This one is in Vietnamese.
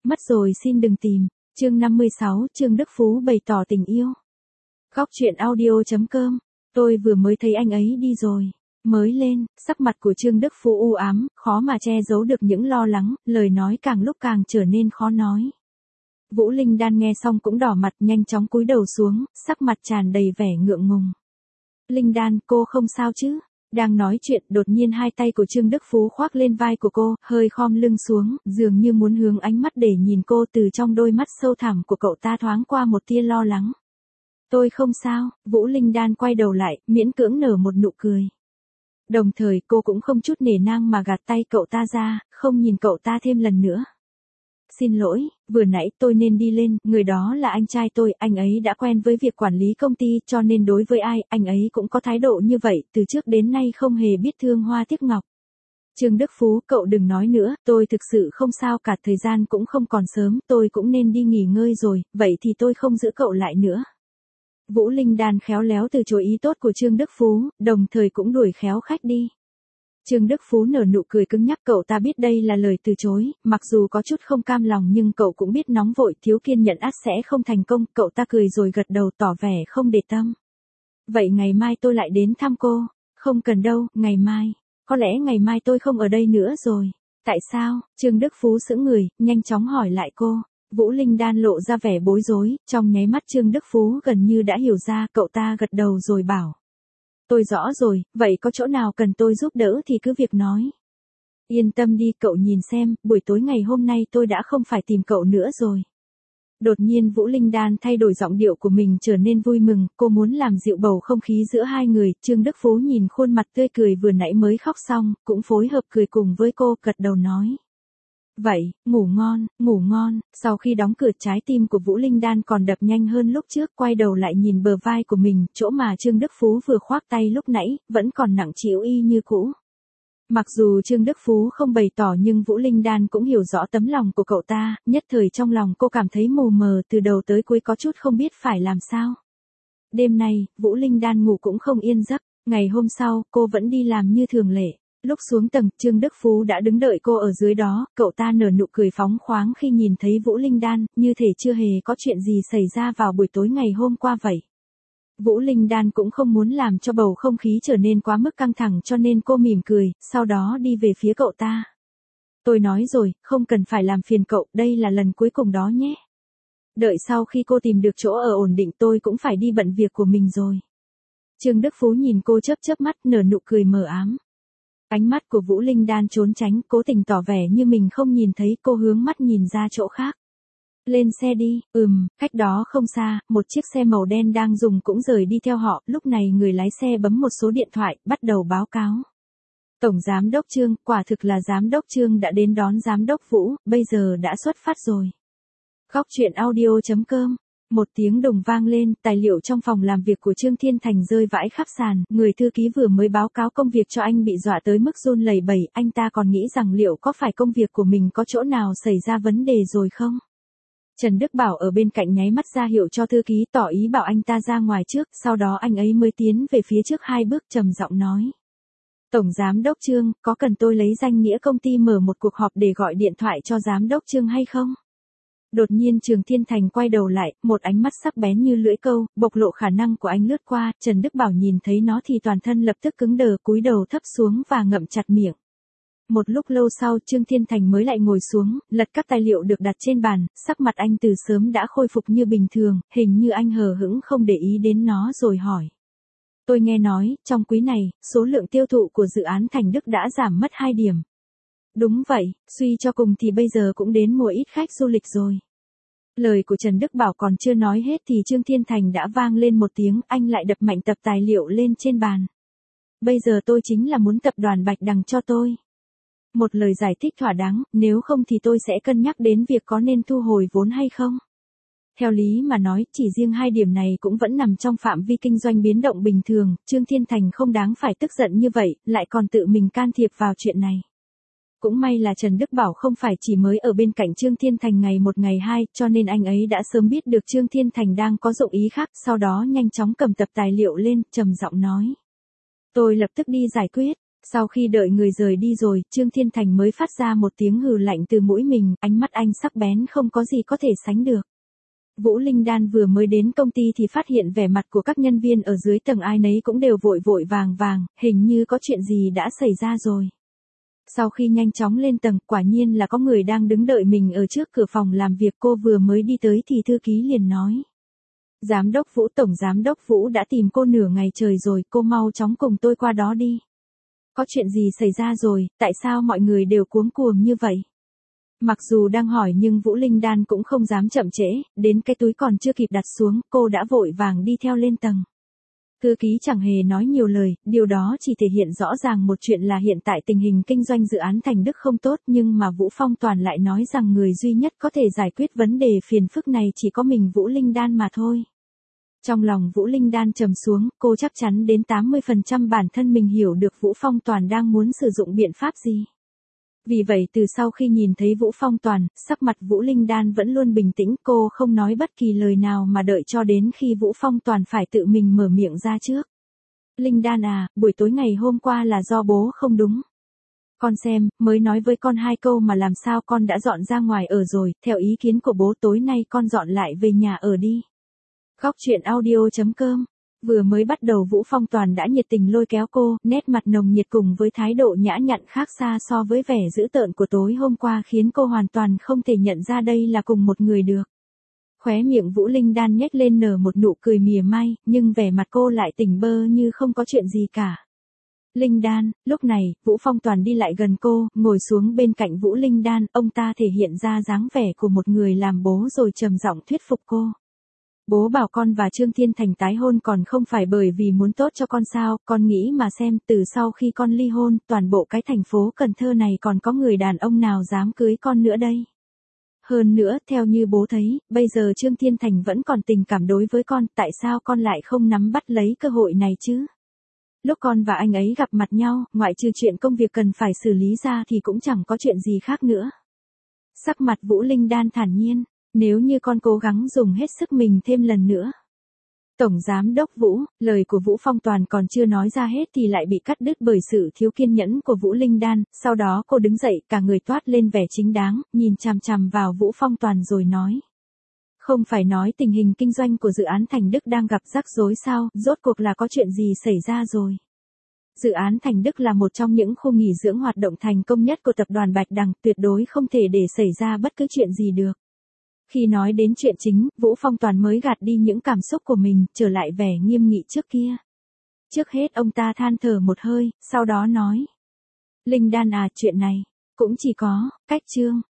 Mất rồi xin đừng tìm. Chương 56, Trương Đức Phú bày tỏ tình yêu. Góc truyện audio.com. Tôi vừa mới thấy anh ấy đi rồi. Mới lên, sắc mặt của Trương Đức Phú u ám, khó mà che giấu được những lo lắng, lời nói càng lúc càng trở nên khó nói. Vũ Linh Đan nghe xong cũng đỏ mặt, nhanh chóng cúi đầu xuống, sắc mặt tràn đầy vẻ ngượng ngùng. Linh Đan, cô không sao chứ? Đang nói chuyện, đột nhiên hai tay của Trương Đức Phú khoác lên vai của cô, hơi khom lưng xuống, dường như muốn hướng ánh mắt để nhìn cô. Từ trong đôi mắt sâu thẳm của cậu ta thoáng qua một tia lo lắng. Tôi không sao. Vũ Linh Đan quay đầu lại, miễn cưỡng nở một nụ cười. Đồng thời cô cũng không chút nể nang mà gạt tay cậu ta ra, không nhìn cậu ta thêm lần nữa. Xin lỗi, vừa nãy tôi nên đi lên, người đó là anh trai tôi, anh ấy đã quen với việc quản lý công ty, cho nên đối với ai, anh ấy cũng có thái độ như vậy, từ trước đến nay không hề biết thương hoa tiếc ngọc. Trương Đức Phú, cậu đừng nói nữa, tôi thực sự không sao cả, thời gian cũng không còn sớm, tôi cũng nên đi nghỉ ngơi rồi, vậy thì tôi không giữ cậu lại nữa. Vũ Linh Đan khéo léo từ chối ý tốt của Trương Đức Phú, đồng thời cũng đuổi khéo khách đi. Trương Đức Phú nở nụ cười cứng nhắc, cậu ta biết đây là lời từ chối, mặc dù có chút không cam lòng nhưng cậu cũng biết nóng vội thiếu kiên nhẫn ắt sẽ không thành công, cậu ta cười rồi gật đầu tỏ vẻ không để tâm. Vậy ngày mai tôi lại đến thăm cô. Không cần đâu, ngày mai. Có lẽ ngày mai tôi không ở đây nữa rồi. Tại sao? Trương Đức Phú sững người, nhanh chóng hỏi lại cô. Vũ Linh Đan lộ ra vẻ bối rối, trong nháy mắt Trương Đức Phú gần như đã hiểu ra, cậu ta gật đầu rồi bảo. Tôi rõ rồi, vậy có chỗ nào cần tôi giúp đỡ thì cứ việc nói. Yên tâm đi, cậu nhìn xem, buổi tối ngày hôm nay tôi đã không phải tìm cậu nữa rồi. Đột nhiên Vũ Linh Đan thay đổi giọng điệu của mình trở nên vui mừng, cô muốn làm dịu bầu không khí giữa hai người. Trương Đức Phú nhìn khuôn mặt tươi cười vừa nãy mới khóc xong, cũng phối hợp cười cùng với cô, gật đầu nói. Vậy, ngủ ngon, ngủ ngon. Sau khi đóng cửa, trái tim của Vũ Linh Đan còn đập nhanh hơn lúc trước, quay đầu lại nhìn bờ vai của mình, chỗ mà Trương Đức Phú vừa khoác tay lúc nãy, vẫn còn nặng trĩu y như cũ. Mặc dù Trương Đức Phú không bày tỏ nhưng Vũ Linh Đan cũng hiểu rõ tấm lòng của cậu ta, nhất thời trong lòng cô cảm thấy mù mờ, từ đầu tới cuối có chút không biết phải làm sao. Đêm nay, Vũ Linh Đan ngủ cũng không yên giấc, ngày hôm sau, cô vẫn đi làm như thường lệ. Lúc xuống tầng, Trương Đức Phú đã đứng đợi cô ở dưới đó, cậu ta nở nụ cười phóng khoáng khi nhìn thấy Vũ Linh Đan, như thể chưa hề có chuyện gì xảy ra vào buổi tối ngày hôm qua vậy. Vũ Linh Đan cũng không muốn làm cho bầu không khí trở nên quá mức căng thẳng cho nên cô mỉm cười, sau đó đi về phía cậu ta. Tôi nói rồi, không cần phải làm phiền cậu, đây là lần cuối cùng đó nhé. Đợi sau khi cô tìm được chỗ ở ổn định tôi cũng phải đi bận việc của mình rồi. Trương Đức Phú nhìn cô chớp chớp mắt, nở nụ cười mờ ám. Ánh mắt của Vũ Linh Đan trốn tránh, cố tình tỏ vẻ như mình không nhìn thấy, cô hướng mắt nhìn ra chỗ khác. Lên xe đi. Cách đó không xa, một chiếc xe màu đen đang dùng cũng rời đi theo họ, lúc này người lái xe bấm một số điện thoại, bắt đầu báo cáo. Tổng Giám đốc Trương, quả thực là Giám đốc Trương đã đến đón Giám đốc Vũ, bây giờ đã xuất phát rồi. Góc truyện audio.com. Một tiếng đồng vang lên, tài liệu trong phòng làm việc của Trương Thiên Thành rơi vãi khắp sàn, người thư ký vừa mới báo cáo công việc cho anh bị dọa tới mức run lẩy bẩy, anh ta còn nghĩ rằng liệu có phải công việc của mình có chỗ nào xảy ra vấn đề rồi không? Trần Đức Bảo ở bên cạnh nháy mắt ra hiệu cho thư ký, tỏ ý bảo anh ta ra ngoài trước, sau đó anh ấy mới tiến về phía trước 2 bước trầm giọng nói. Tổng Giám đốc Trương, có cần tôi lấy danh nghĩa công ty mở một cuộc họp để gọi điện thoại cho Giám đốc Trương hay không? Đột nhiên Trương Thiên Thành quay đầu lại, một ánh mắt sắc bén như lưỡi câu, bộc lộ khả năng của anh lướt qua, Trần Đức Bảo nhìn thấy nó thì toàn thân lập tức cứng đờ, cúi đầu thấp xuống và ngậm chặt miệng. Một lúc lâu sau Trương Thiên Thành mới lại ngồi xuống, lật các tài liệu được đặt trên bàn, sắc mặt anh từ sớm đã khôi phục như bình thường, hình như anh hờ hững không để ý đến nó rồi hỏi. Tôi nghe nói, trong quý này, số lượng tiêu thụ của dự án Thành Đức đã giảm mất 2 điểm. Đúng vậy, suy cho cùng thì bây giờ cũng đến mùa ít khách du lịch rồi. Lời của Trần Đức Bảo còn chưa nói hết thì Trương Thiên Thành đã vang lên một tiếng, anh lại đập mạnh tập tài liệu lên trên bàn. Bây giờ tôi chính là muốn tập đoàn Bạch Đằng cho tôi một lời giải thích thỏa đáng, nếu không thì tôi sẽ cân nhắc đến việc có nên thu hồi vốn hay không. Theo lý mà nói, chỉ riêng 2 điểm này cũng vẫn nằm trong phạm vi kinh doanh biến động bình thường, Trương Thiên Thành không đáng phải tức giận như vậy, lại còn tự mình can thiệp vào chuyện này. Cũng may là Trần Đức Bảo không phải chỉ mới ở bên cạnh Trương Thiên Thành ngày 1 ngày 2, cho nên anh ấy đã sớm biết được Trương Thiên Thành đang có dụng ý khác, sau đó nhanh chóng cầm tập tài liệu lên, trầm giọng nói. Tôi lập tức đi giải quyết. Sau khi đợi người rời đi rồi, Trương Thiên Thành mới phát ra một tiếng hừ lạnh từ mũi mình, ánh mắt anh sắc bén không có gì có thể sánh được. Vũ Linh Đan vừa mới đến công ty thì phát hiện vẻ mặt của các nhân viên ở dưới tầng ai nấy cũng đều vội vội vàng vàng, hình như có chuyện gì đã xảy ra rồi. Sau khi nhanh chóng lên tầng, quả nhiên là có người đang đứng đợi mình ở trước cửa phòng làm việc. Cô vừa mới đi tới thì thư ký liền nói. Giám đốc Vũ, Tổng Giám đốc Vũ đã tìm cô nửa ngày trời rồi, cô mau chóng cùng tôi qua đó đi. Có chuyện gì xảy ra rồi, tại sao mọi người đều cuống cuồng như vậy? Mặc dù đang hỏi nhưng Vũ Linh Đan cũng không dám chậm trễ, đến cái túi còn chưa kịp đặt xuống, cô đã vội vàng đi theo lên tầng. Thư ký chẳng hề nói nhiều lời, điều đó chỉ thể hiện rõ ràng một chuyện là hiện tại tình hình kinh doanh dự án Thành Đức không tốt, nhưng mà Vũ Phong Toàn lại nói rằng người duy nhất có thể giải quyết vấn đề phiền phức này chỉ có mình Vũ Linh Đan mà thôi. Trong lòng Vũ Linh Đan trầm xuống, cô chắc chắn đến 80% bản thân mình hiểu được Vũ Phong Toàn đang muốn sử dụng biện pháp gì. Vì vậy từ sau khi nhìn thấy Vũ Phong Toàn, sắc mặt Vũ Linh Đan vẫn luôn bình tĩnh, cô không nói bất kỳ lời nào mà đợi cho đến khi Vũ Phong Toàn phải tự mình mở miệng ra trước. Linh Đan à, buổi tối ngày hôm qua là do bố không đúng. Con xem, mới nói với con 2 câu mà làm sao con đã dọn ra ngoài ở rồi, theo ý kiến của bố tối nay con dọn lại về nhà ở đi. Góc truyện audio.com. Vừa mới bắt đầu Vũ Phong Toàn đã nhiệt tình lôi kéo cô, nét mặt nồng nhiệt cùng với thái độ nhã nhặn khác xa so với vẻ dữ tợn của tối hôm qua khiến cô hoàn toàn không thể nhận ra đây là cùng một người được. Khóe miệng Vũ Linh Đan nhếch lên nở một nụ cười mỉa mai, nhưng vẻ mặt cô lại tỉnh bơ như không có chuyện gì cả. Linh Đan, lúc này, Vũ Phong Toàn đi lại gần cô, ngồi xuống bên cạnh Vũ Linh Đan, ông ta thể hiện ra dáng vẻ của một người làm bố rồi trầm giọng thuyết phục cô. Bố bảo con và Trương Thiên Thành tái hôn còn không phải bởi vì muốn tốt cho con sao, con nghĩ mà xem, từ sau khi con ly hôn, toàn bộ cái thành phố Cần Thơ này còn có người đàn ông nào dám cưới con nữa đây. Hơn nữa, theo như bố thấy, bây giờ Trương Thiên Thành vẫn còn tình cảm đối với con, tại sao con lại không nắm bắt lấy cơ hội này chứ? Lúc con và anh ấy gặp mặt nhau, ngoại trừ chuyện công việc cần phải xử lý ra thì cũng chẳng có chuyện gì khác nữa. Sắc mặt Vũ Linh Đan thản nhiên. Nếu như con cố gắng dùng hết sức mình thêm lần nữa. Tổng Giám đốc Vũ, lời của Vũ Phong Toàn còn chưa nói ra hết thì lại bị cắt đứt bởi sự thiếu kiên nhẫn của Vũ Linh Đan, sau đó cô đứng dậy cả người toát lên vẻ chính đáng, nhìn chằm chằm vào Vũ Phong Toàn rồi nói. Không phải nói tình hình kinh doanh của dự án Thành Đức đang gặp rắc rối sao, rốt cuộc là có chuyện gì xảy ra rồi. Dự án Thành Đức là một trong những khu nghỉ dưỡng hoạt động thành công nhất của tập đoàn Bạch Đằng, tuyệt đối không thể để xảy ra bất cứ chuyện gì được. Khi nói đến chuyện chính, Vũ Phong Toàn mới gạt đi những cảm xúc của mình, trở lại vẻ nghiêm nghị trước kia. Trước hết ông ta than thở một hơi, sau đó nói. Linh Đan à, chuyện này, cũng chỉ có, cách Trương